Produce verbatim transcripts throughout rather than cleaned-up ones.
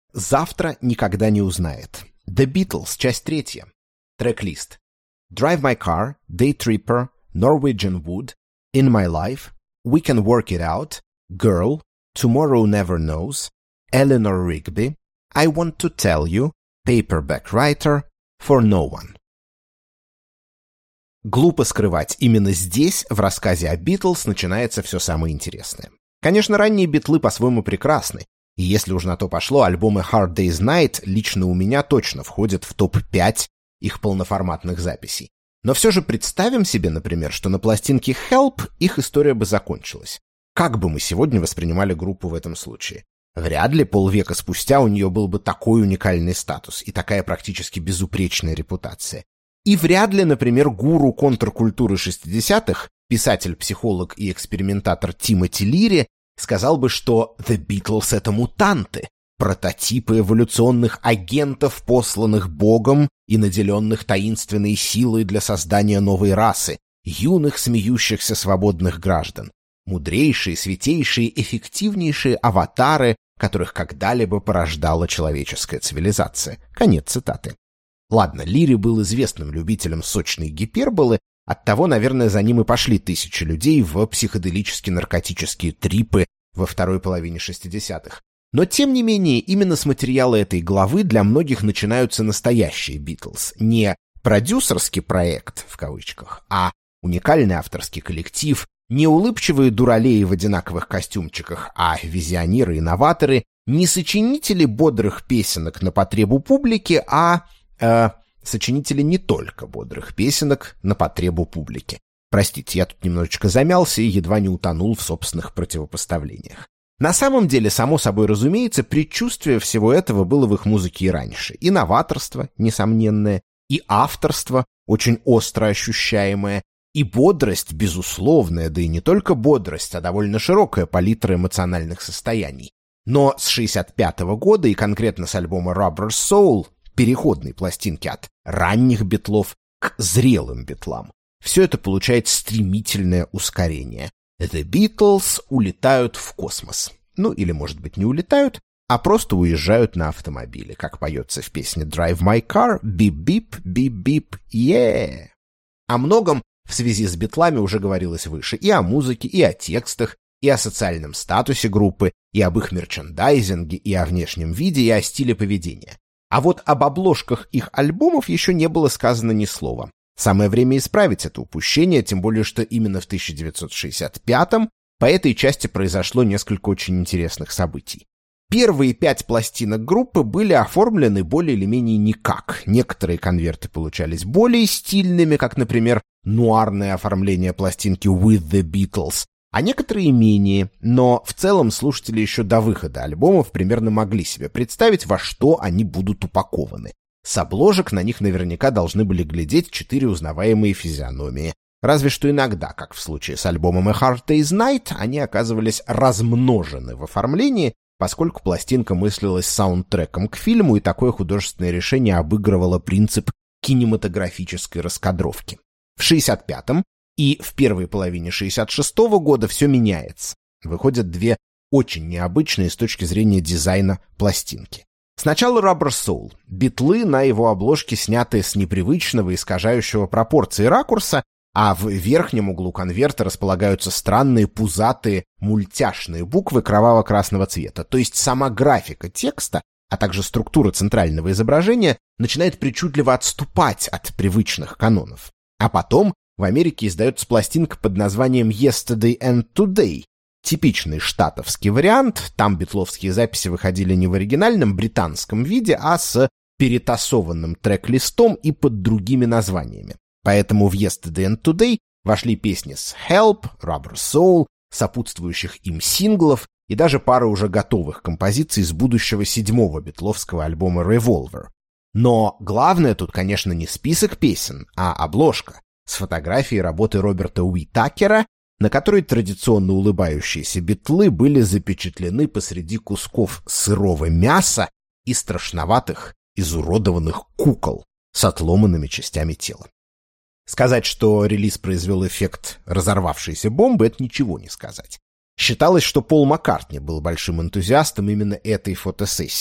Завтра никогда не узнает. The Beatles, часть третья. Трек-лист. Drive My Car, Day Tripper, Norwegian Wood, In My Life, We Can Work It Out, Girl, Tomorrow Never Knows, Eleanor Rigby, I Want to Tell You, Paperback Writer, For No One. Глупо скрывать, именно здесь, в рассказе о Битлз, начинается все самое интересное. Конечно, ранние Битлы по-своему прекрасны, и если уж на то пошло, альбомы Hard Day's Night лично у меня точно входят в топ пять их полноформатных записей. Но все же представим себе, например, что на пластинке Help их история бы закончилась. Как бы мы сегодня воспринимали группу в этом случае? Вряд ли полвека спустя у нее был бы такой уникальный статус и такая практически безупречная репутация. И вряд ли, например, гуру контркультуры шестидесятых, писатель-психолог и экспериментатор Тимоти Лири, сказал бы, что The Beatles — это мутанты, прототипы эволюционных агентов, посланных Богом и наделенных таинственной силой для создания новой расы, юных смеющихся свободных граждан, мудрейшие, святейшие, эффективнейшие аватары, которых когда-либо порождала человеческая цивилизация. Конец цитаты. Ладно, Лири был известным любителем сочной гиперболы, оттого, наверное, за ним и пошли тысячи людей в психоделически-наркотические трипы во второй половине шестидесятых. Но, тем не менее, именно с материала этой главы для многих начинаются настоящие Битлз. Не «продюсерский проект», в кавычках, а уникальный авторский коллектив, не улыбчивые дуралеи в одинаковых костюмчиках, а визионеры и новаторы, не сочинители бодрых песенок на потребу публики, а... Э, сочинители не только бодрых песенок на потребу публики. Простите, я тут немножечко замялся и едва не утонул в собственных противопоставлениях. На самом деле, само собой разумеется, предчувствие всего этого было в их музыке и раньше. И новаторство, несомненное, и авторство, очень остро ощущаемое, и бодрость, безусловная, да и не только бодрость, а довольно широкая палитра эмоциональных состояний. Но с шестьдесят пятого года, и конкретно с альбома Rubber Soul, переходной пластинки от ранних битлов к зрелым битлам, все это получает стремительное ускорение. The Beatles улетают в космос. Ну, или, может быть, не улетают, а просто уезжают на автомобиле, как поется в песне Drive My Car, бип-бип, бип-бип, yeah. О многом в связи с битлами уже говорилось выше, и о музыке, и о текстах, и о социальном статусе группы, и об их мерчендайзинге, и о внешнем виде, и о стиле поведения. А вот об обложках их альбомов еще не было сказано ни слова. Самое время исправить это упущение, тем более, что именно в тысяча девятьсот шестьдесят пятом по этой части произошло несколько очень интересных событий. Первые пять пластинок группы были оформлены более или менее никак. Некоторые конверты получались более стильными, как, например, нуарное оформление пластинки With the Beatles, а некоторые менее, но в целом слушатели еще до выхода альбомов примерно могли себе представить, во что они будут упакованы. С обложек на них наверняка должны были глядеть четыре узнаваемые физиономии. Разве что иногда, как в случае с альбомом A Hard Day's Night, они оказывались размножены в оформлении, поскольку пластинка мыслилась саундтреком к фильму, и такое художественное решение обыгрывало принцип кинематографической раскадровки. В шестьдесят пятом и в первой половине шестьдесят шестого года все меняется. Выходят две очень необычные с точки зрения дизайна пластинки. Сначала Rubber Soul. Битлы на его обложке сняты с непривычного, искажающего пропорции ракурса, а в верхнем углу конверта располагаются странные пузатые мультяшные буквы кроваво-красного цвета. То есть сама графика текста, а также структура центрального изображения начинает причудливо отступать от привычных канонов. А потом в Америке издается пластинка под названием Yesterday and Today. Типичный штатовский вариант, там битловские записи выходили не в оригинальном британском виде, а с перетасованным трек-листом и под другими названиями. Поэтому в Yesterday and Today вошли песни с Help, Rubber Soul, сопутствующих им синглов и даже пара уже готовых композиций с будущего седьмого битловского альбома Revolver. Но главное тут, конечно, не список песен, а обложка с фотографией работы Роберта Уитакера, на которой традиционно улыбающиеся битлы были запечатлены посреди кусков сырого мяса и страшноватых, изуродованных кукол с отломанными частями тела. Сказать, что релиз произвел эффект разорвавшейся бомбы, это ничего не сказать. Считалось, что Пол Маккартни был большим энтузиастом именно этой фотосессии.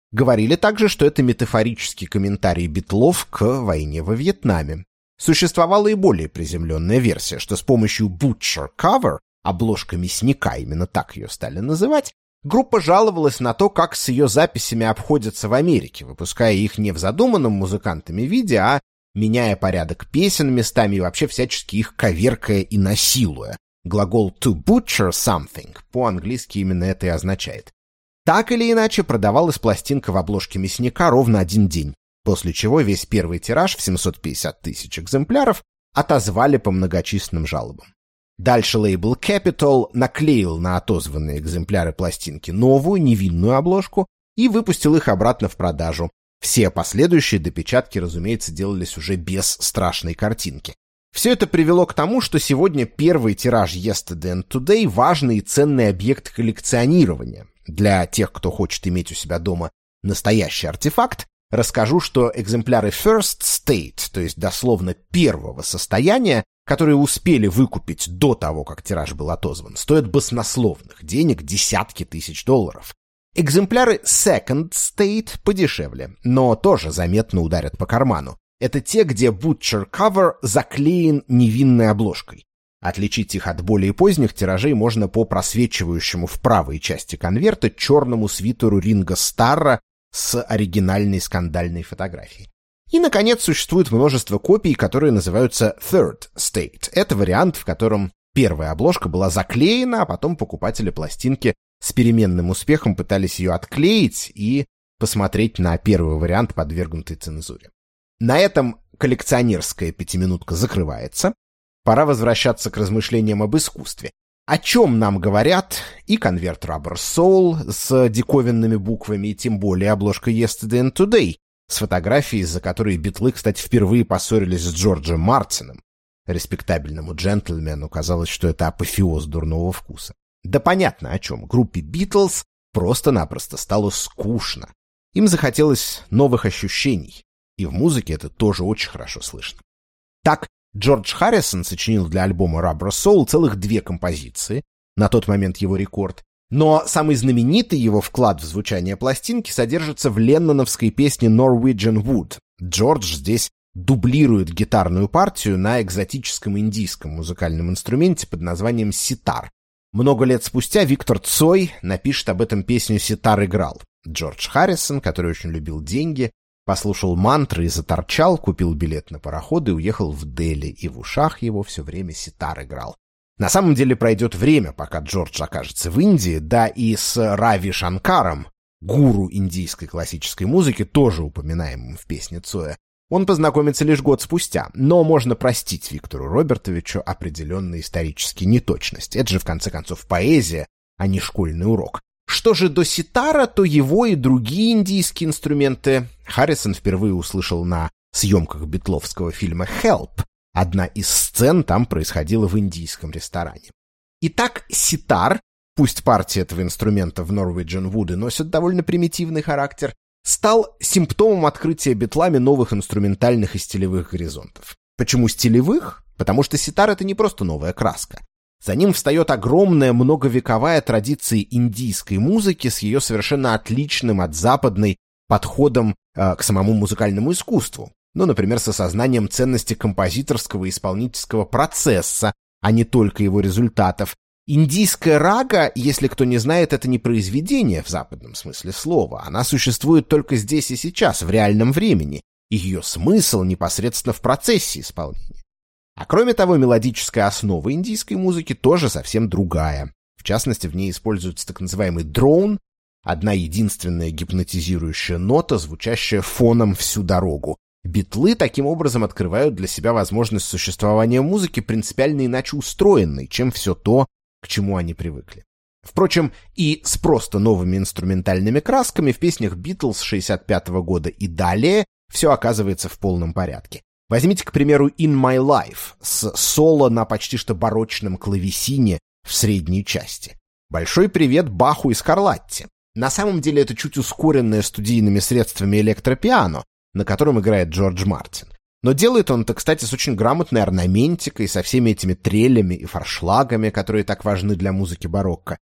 Говорили также, что это метафорический комментарий Битлов к войне во Вьетнаме. Существовала и более приземленная версия, что с помощью Butcher Cover, обложка мясника, именно так ее стали называть, группа жаловалась на то, как с ее записями обходятся в Америке, выпуская их не в задуманном музыкантами виде, а меняя порядок песен местами и вообще всячески их коверкая и насилуя. Глагол to butcher something по-английски именно это и означает. Так или иначе, продавалась пластинка в обложке мясника ровно один день, после чего весь первый тираж в семьсот пятьдесят тысяч экземпляров отозвали по многочисленным жалобам. Дальше лейбл Capitol наклеил на отозванные экземпляры пластинки новую невинную обложку и выпустил их обратно в продажу. Все последующие допечатки, разумеется, делались уже без страшной картинки. Все это привело к тому, что сегодня первый тираж Yesterday and Today — важный и ценный объект коллекционирования. Для тех, кто хочет иметь у себя дома настоящий артефакт, расскажу, что экземпляры First State, то есть дословно первого состояния, которые успели выкупить до того, как тираж был отозван, стоят баснословных денег, десятки тысяч долларов. Экземпляры Second State подешевле, но тоже заметно ударят по карману. Это те, где Butcher Cover заклеен невинной обложкой. Отличить их от более поздних тиражей можно по просвечивающему в правой части конверта черному свитеру Ринго Старра с оригинальной скандальной фотографией. И, наконец, существует множество копий, которые называются Third State. Это вариант, в котором первая обложка была заклеена, а потом покупатели пластинки с переменным успехом пытались ее отклеить и посмотреть на первый вариант, подвергнутый цензуре. На этом коллекционерская пятиминутка закрывается. Пора возвращаться к размышлениям об искусстве. О чем нам говорят и конверт Rubber Soul с диковинными буквами, и тем более обложка Yesterday and Today, с фотографией, из-за которой Битлы, кстати, впервые поссорились с Джорджем Мартином. Респектабельному джентльмену казалось, что это апофеоз дурного вкуса. Да понятно о чем. Группе Битлз просто-напросто стало скучно. Им захотелось новых ощущений. И в музыке это тоже очень хорошо слышно. Так, Джордж Харрисон сочинил для альбома Rubber Soul целых две композиции, на тот момент его рекорд, но самый знаменитый его вклад в звучание пластинки содержится в ленноновской песне Norwegian Wood. Джордж здесь дублирует гитарную партию на экзотическом индийском музыкальном инструменте под названием ситар. Много лет спустя Виктор Цой напишет об этом песню «Ситар играл». Джордж Харрисон, который очень любил деньги, послушал мантры и заторчал, купил билет на пароход и уехал в Дели, и в ушах его все время ситар играл. На самом деле пройдет время, пока Джордж окажется в Индии, да и с Рави Шанкаром, гуру индийской классической музыки, тоже упоминаемым в песне Цоя, он познакомится лишь год спустя, но можно простить Виктору Робертовичу определенные исторические неточности. Это же, в конце концов, поэзия, а не школьный урок. Что же до ситара, то его и другие индийские инструменты Харрисон впервые услышал на съемках битловского фильма «Help». Одна из сцен там происходила в индийском ресторане. Итак, ситар, пусть партия этого инструмента в Norwegian Wood носит довольно примитивный характер, стал симптомом открытия битлами новых инструментальных и стилевых горизонтов. Почему стилевых? Потому что ситар — это не просто новая краска. За ним встает огромная многовековая традиция индийской музыки с ее совершенно отличным от западной подходом э, к самому музыкальному искусству. Ну, например, с осознанием ценности композиторского и исполнительского процесса, а не только его результатов. Индийская рага, если кто не знает, это не произведение в западном смысле слова. Она существует только здесь и сейчас, в реальном времени, и ее смысл непосредственно в процессе исполнения. А кроме того, мелодическая основа индийской музыки тоже совсем другая. В частности, в ней используется так называемый дрон, одна единственная гипнотизирующая нота, звучащая фоном всю дорогу. Битлы таким образом открывают для себя возможность существования музыки принципиально иначе устроенной, чем все то, к чему они привыкли. Впрочем, и с просто новыми инструментальными красками в песнях Битлз шестьдесят пятого года и далее все оказывается в полном порядке. Возьмите, к примеру, «In My Life» с соло на почти что барочном клавесине в средней части. Большой привет Баху и Скарлатти. На самом деле это чуть ускоренное студийными средствами электропиано, на котором играет Джордж Мартин. Но делает он это, кстати, с очень грамотной орнаментикой, со всеми этими трелями и форшлагами, которые так важны для музыки барокко.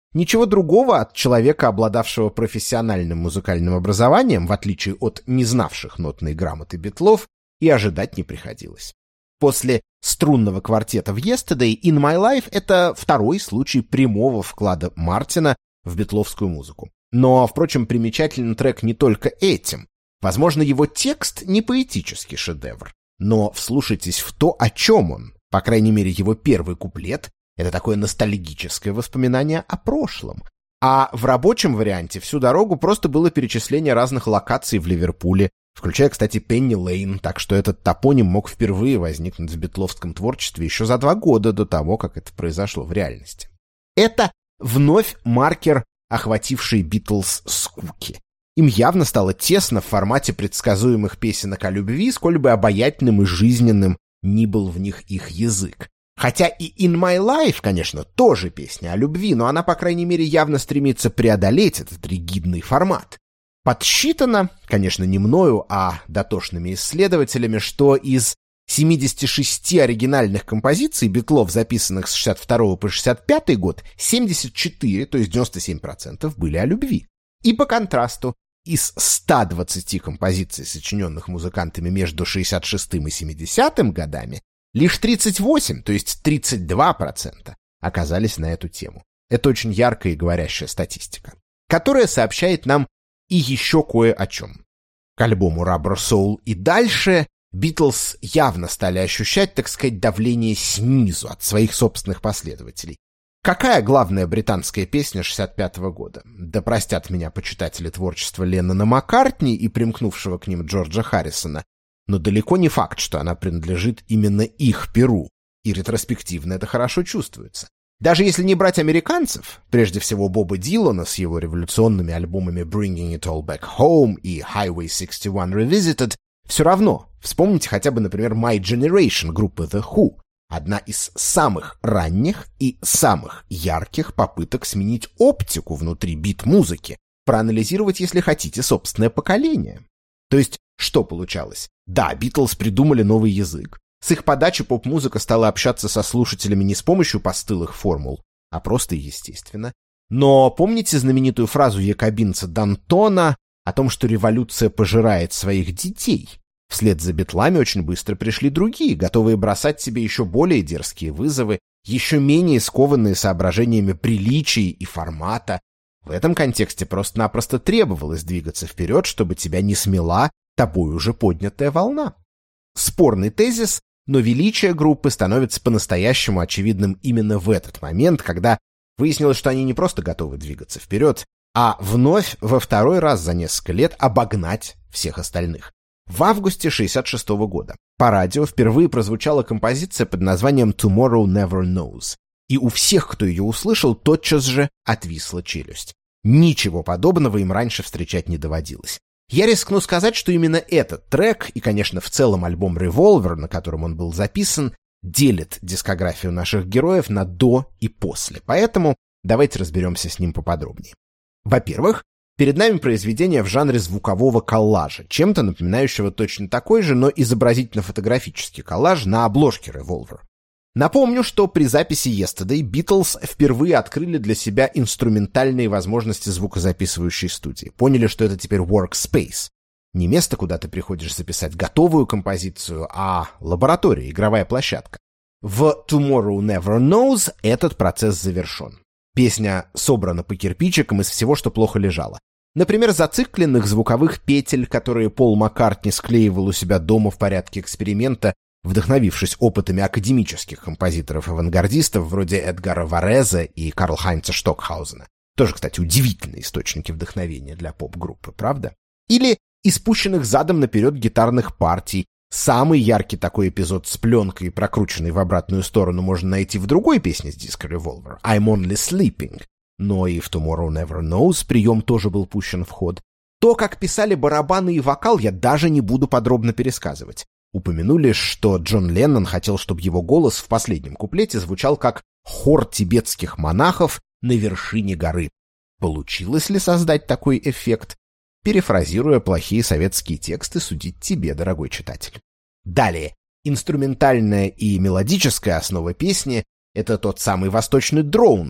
Ничего другого от человека, обладавшего профессиональным музыкальным образованием, в отличие от не знавших нотной грамоты Битлов, и ожидать не приходилось. После струнного квартета в Yesterday In My Life — это второй случай прямого вклада Мартина в битловскую музыку. Но, впрочем, примечателен трек не только этим. Возможно, его текст не поэтический шедевр, но вслушайтесь в то, о чем он. По крайней мере, его первый куплет — это такое ностальгическое воспоминание о прошлом. А в рабочем варианте всю дорогу просто было перечисление разных локаций в Ливерпуле, включая, кстати, Пенни Лейн, так что этот топоним мог впервые возникнуть в битловском творчестве еще за два года до того, как это произошло в реальности. Это вновь маркер, охвативший Битлз скуки. Им явно стало тесно в формате предсказуемых песенок о любви, сколь бы обаятельным и жизненным ни был в них их язык. Хотя и In My Life, конечно, тоже песня о любви, но она, по крайней мере, явно стремится преодолеть этот ригидный формат. Подсчитано, конечно, не мною, а дотошными исследователями, что из семидесяти шести оригинальных композиций Битлов, записанных с шестьдесят второго по шестьдесят пятый год, семьдесят четыре, то есть девяносто семь процентов, были о любви. И по контрасту, из ста двадцати композиций, сочиненных музыкантами между шестьдесят шестым и семидесятым годами, лишь тридцать восемь, то есть тридцать два процента, оказались на эту тему. Это очень яркая и говорящая статистика, которая сообщает нам и еще кое о чем. К альбому Rubber Soul и дальше Битлз явно стали ощущать, так сказать, давление снизу от своих собственных последователей. Какая главная британская песня шестьдесят пятого года? Да простят меня почитатели творчества Леннона Маккартни и примкнувшего к ним Джорджа Харрисона, но далеко не факт, что она принадлежит именно их перу, и ретроспективно это хорошо чувствуется. Даже если не брать американцев, прежде всего Боба Дилана с его революционными альбомами Bringing It All Back Home и Highway шестьдесят один Revisited, все равно вспомните хотя бы, например, My Generation группы The Who, одна из самых ранних и самых ярких попыток сменить оптику внутри бит-музыки, проанализировать, если хотите, собственное поколение. То есть, что получалось? Да, Битлз придумали новый язык. С их подачи поп-музыка стала общаться со слушателями не с помощью постылых формул, а просто и естественно. Но помните знаменитую фразу якобинца Д'Антона о том, что революция пожирает своих детей? Вслед за Битлами очень быстро пришли другие, готовые бросать себе еще более дерзкие вызовы, еще менее скованные соображениями приличий и формата. В этом контексте просто-напросто требовалось двигаться вперед, чтобы тебя не смела тобой уже поднятая волна. Спорный тезис, но величие группы становится по-настоящему очевидным именно в этот момент, когда выяснилось, что они не просто готовы двигаться вперед, а вновь во второй раз за несколько лет обогнать всех остальных. В августе шестьдесят шестого года по радио впервые прозвучала композиция под названием «Tomorrow Never Knows», и у всех, кто ее услышал, тотчас же отвисла челюсть. Ничего подобного им раньше встречать не доводилось. Я рискну сказать, что именно этот трек и, конечно, в целом альбом «Revolver», на котором он был записан, делит дискографию наших героев на «до» и «после». Поэтому давайте разберемся с ним поподробнее. Во-первых, перед нами произведение в жанре звукового коллажа, чем-то напоминающего точно такой же, но изобразительно-фотографический коллаж на обложке «Revolver». Напомню, что при записи Yesterday Beatles впервые открыли для себя инструментальные возможности звукозаписывающей студии. Поняли, что это теперь workspace. Не место, куда ты приходишь записать готовую композицию, а лаборатория, игровая площадка. В Tomorrow Never Knows этот процесс завершен. Песня собрана по кирпичикам из всего, что плохо лежало. Например, зацикленных звуковых петель, которые Пол Маккартни склеивал у себя дома в порядке эксперимента, вдохновившись опытами академических композиторов-авангардистов вроде Эдгара Вареза и Карл-Хайнца Штокхаузена. Тоже, кстати, удивительные источники вдохновения для поп-группы, правда? Или испущенных задом наперед гитарных партий. Самый яркий такой эпизод с пленкой, прокрученной в обратную сторону, можно найти в другой песне с диска Revolver — I'm Only Sleeping. Но и в Tomorrow Never Knows прием тоже был пущен в ход. То, как писали барабаны и вокал, я даже не буду подробно пересказывать. Упомянули, что Джон Леннон хотел, чтобы его голос в последнем куплете звучал как хор тибетских монахов на вершине горы. Получилось ли создать такой эффект? Перефразируя плохие советские тексты, судить тебе, дорогой читатель. Далее. Инструментальная и мелодическая основа песни — это тот самый восточный дроун,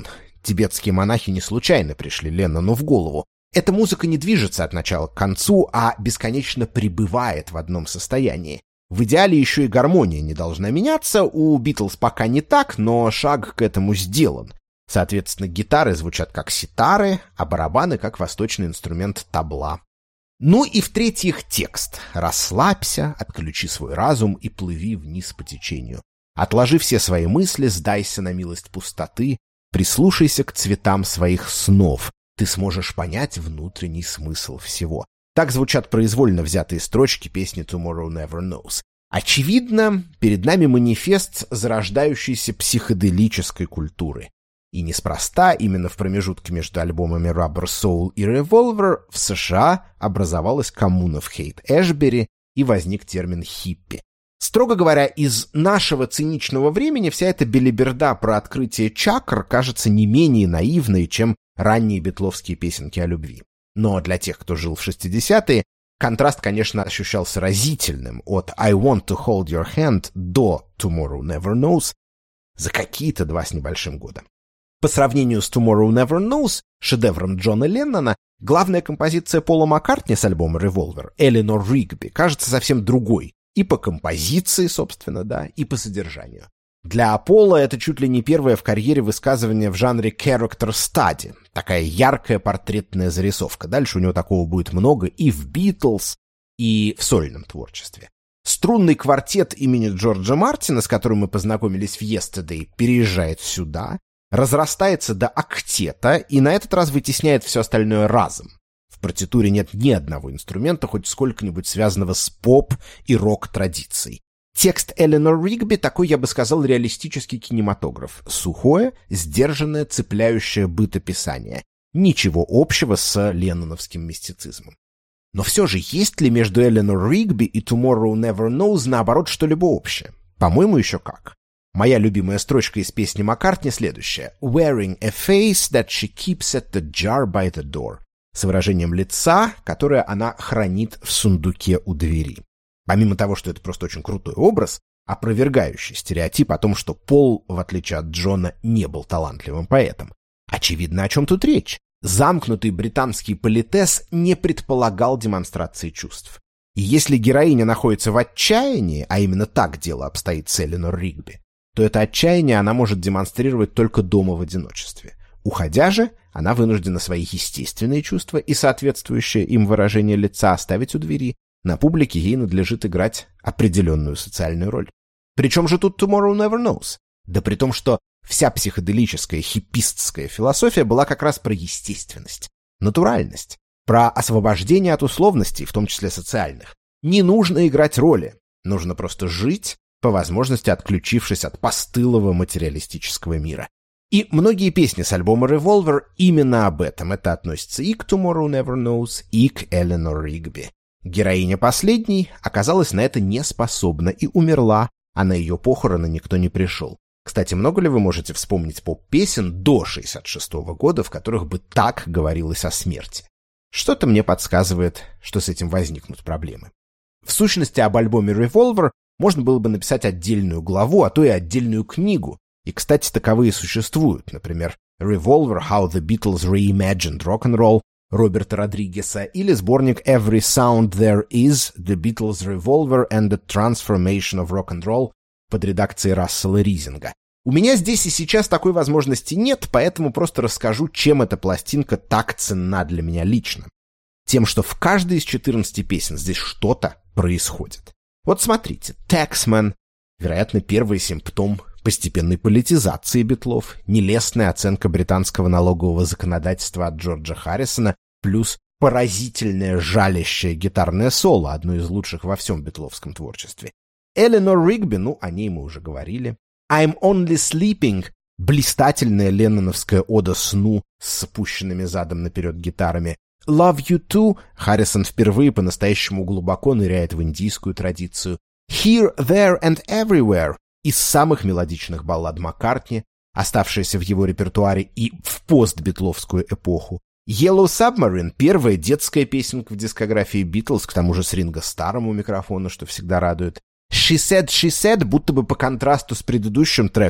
тибетские монахи не случайно пришли Леннону в голову. Эта музыка не движется от начала к концу, а бесконечно пребывает в одном состоянии. В идеале еще и гармония не должна меняться, у Битлз пока не так, но шаг к этому сделан. Соответственно, гитары звучат как ситары, а барабаны как восточный инструмент табла. Ну и в-третьих, текст. «Расслабься, отключи свой разум и плыви вниз по течению. Отложи все свои мысли, сдайся на милость пустоты, прислушайся к цветам своих снов. Ты сможешь понять внутренний смысл всего». Так звучат произвольно взятые строчки песни «Tomorrow Never Knows». Очевидно, перед нами манифест зарождающейся психоделической культуры. И неспроста именно в промежутке между альбомами Rubber Soul и Revolver в США образовалась коммуна в Хейт-Эшбери и возник термин «хиппи». Строго говоря, из нашего циничного времени вся эта белиберда про открытие чакр кажется не менее наивной, чем ранние битловские песенки о любви. Но для тех, кто жил в шестидесятые, контраст, конечно, ощущался разительным от «I want to hold your hand» до «Tomorrow Never Knows» за какие-то два с небольшим года. По сравнению с «Tomorrow Never Knows», шедевром Джона Леннона, главная композиция Пола Маккартни с альбома «Revolver» «Эленор Ригби» кажется совсем другой. И по композиции, собственно, да, и по содержанию. Для Пола это чуть ли не первое в карьере высказывание в жанре character study. Такая яркая портретная зарисовка. Дальше у него такого будет много и в «Битлз», и в сольном творчестве. Струнный квартет имени Джорджа Мартина, с которым мы познакомились в «Yesterday», переезжает сюда, разрастается до октета и на этот раз вытесняет все остальное разом. В партитуре нет ни одного инструмента, хоть сколько-нибудь связанного с поп- и рок-традицией. Текст Эленор Ригби такой, я бы сказал, реалистический кинематограф. Сухое, сдержанное, цепляющее бытописание. Ничего общего с ленноновским мистицизмом. Но все же, есть ли между Эленор Ригби и Tomorrow Never Knows наоборот что-либо общее? По-моему, еще как. Моя любимая строчка из песни Маккартни следующая. «Wearing a face that she keeps at the jar by the door». С выражением лица, которое она хранит в сундуке у двери. Помимо того, что это просто очень крутой образ, опровергающий стереотип о том, что Пол, в отличие от Джона, не был талантливым поэтом. Очевидно, о чем тут речь. Замкнутый британский политес не предполагал демонстрации чувств. И если героиня находится в отчаянии, а именно так дело обстоит с Эленор Ригби, то это отчаяние она может демонстрировать только дома в одиночестве. Уходя же, она вынуждена свои естественные чувства и соответствующее им выражение лица оставить у двери. На публике ей надлежит играть определенную социальную роль. Причем же тут Tomorrow Never Knows? Да при том, что вся психоделическая хиппистская философия была как раз про естественность, натуральность, про освобождение от условностей, в том числе социальных. Не нужно играть роли, нужно просто жить, по возможности отключившись от постылого материалистического мира. И многие песни с альбома Revolver именно об этом. Это относится и к Tomorrow Never Knows, и к Эленор Ригби. Героиня последней оказалась на это не способна и умерла, а на ее похороны никто не пришел. Кстати, много ли вы можете вспомнить поп-песен до шестьдесят шестого года, в которых бы так говорилось о смерти? Что-то мне подсказывает, что с этим возникнут проблемы. В сущности, об альбоме Revolver можно было бы написать отдельную главу, а то и отдельную книгу. И, кстати, таковые существуют. Например, Revolver How the Beatles Reimagined Rock'n'Roll Роберта Родригеса или сборник Every Sound There Is, The Beatles Revolver and the Transformation of Rock'n'Roll под редакцией Рассела Ризинга. У меня здесь и сейчас такой возможности нет, поэтому просто расскажу, чем эта пластинка так ценна для меня лично. Тем, что в каждой из четырнадцати песен здесь что-то происходит. Вот смотрите, Taxman, вероятно, первый симптом постепенной политизации битлов, нелестная оценка британского налогового законодательства от Джорджа Харрисона, плюс поразительное жалящее гитарное соло, одно из лучших во всем битловском творчестве. Эленор Ригби, ну, о ней мы уже говорили. I'm Only Sleeping, блистательная ленноновская ода сну с спущенными задом наперед гитарами. Love You Too, Харрисон впервые по-настоящему глубоко ныряет в индийскую традицию. Here, There and Everywhere, из самых мелодичных баллад Маккартни, оставшаяся в его репертуаре и в постбитловскую эпоху. Yellow Submarine — первая детская песенка в дискографии Битлз, к тому же с Ринго Старром у микрофона, что всегда радует. She Said, She Said, будто бы по контрасту с предыдущим треком,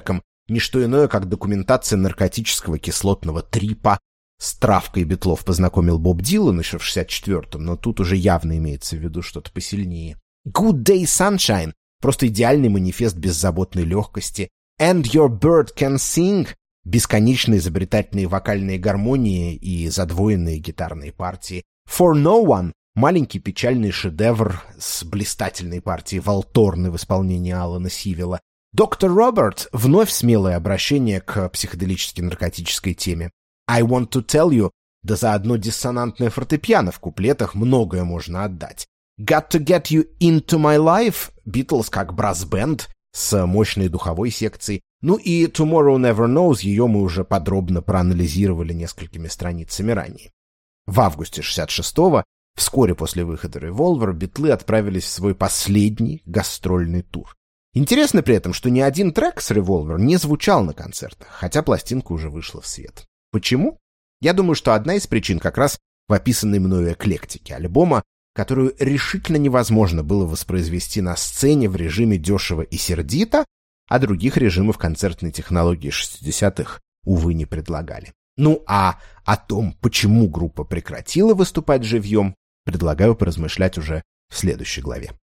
не что иное, как документация наркотического кислотного трипа. С травкой битлов познакомил Боб Дилан еще в шестьдесят четвёртом, но тут уже явно имеется в виду что-то посильнее. Good Day Sunshine — просто идеальный манифест беззаботной легкости. And Your Bird Can Sing — бесконечно изобретательные вокальные гармонии и задвоенные гитарные партии. For No One — маленький печальный шедевр с блистательной партией валторны в исполнении Алана Сивилла. Доктор Роберт — вновь смелое обращение к психоделически-наркотической теме. I Want to Tell You — да заодно диссонантное фортепиано в куплетах, многое можно отдать. Got to Get You Into My Life — Beatles как брас-бенд с мощной духовой секцией. Ну и Tomorrow Never Knows, ее мы уже подробно проанализировали несколькими страницами ранее. В августе шестьдесят шестого, вскоре после выхода Revolver, битлы отправились в свой последний гастрольный тур. Интересно при этом, что ни один трек с Revolver не звучал на концертах, хотя пластинка уже вышла в свет. Почему? Я думаю, что одна из причин как раз в описанной мною эклектике альбома, которую решительно невозможно было воспроизвести на сцене в режиме дешево и сердито, а других режимов концертной технологии шестидесятых, увы, не предлагали. Ну а о том, почему группа прекратила выступать живьем, предлагаю поразмышлять уже в следующей главе.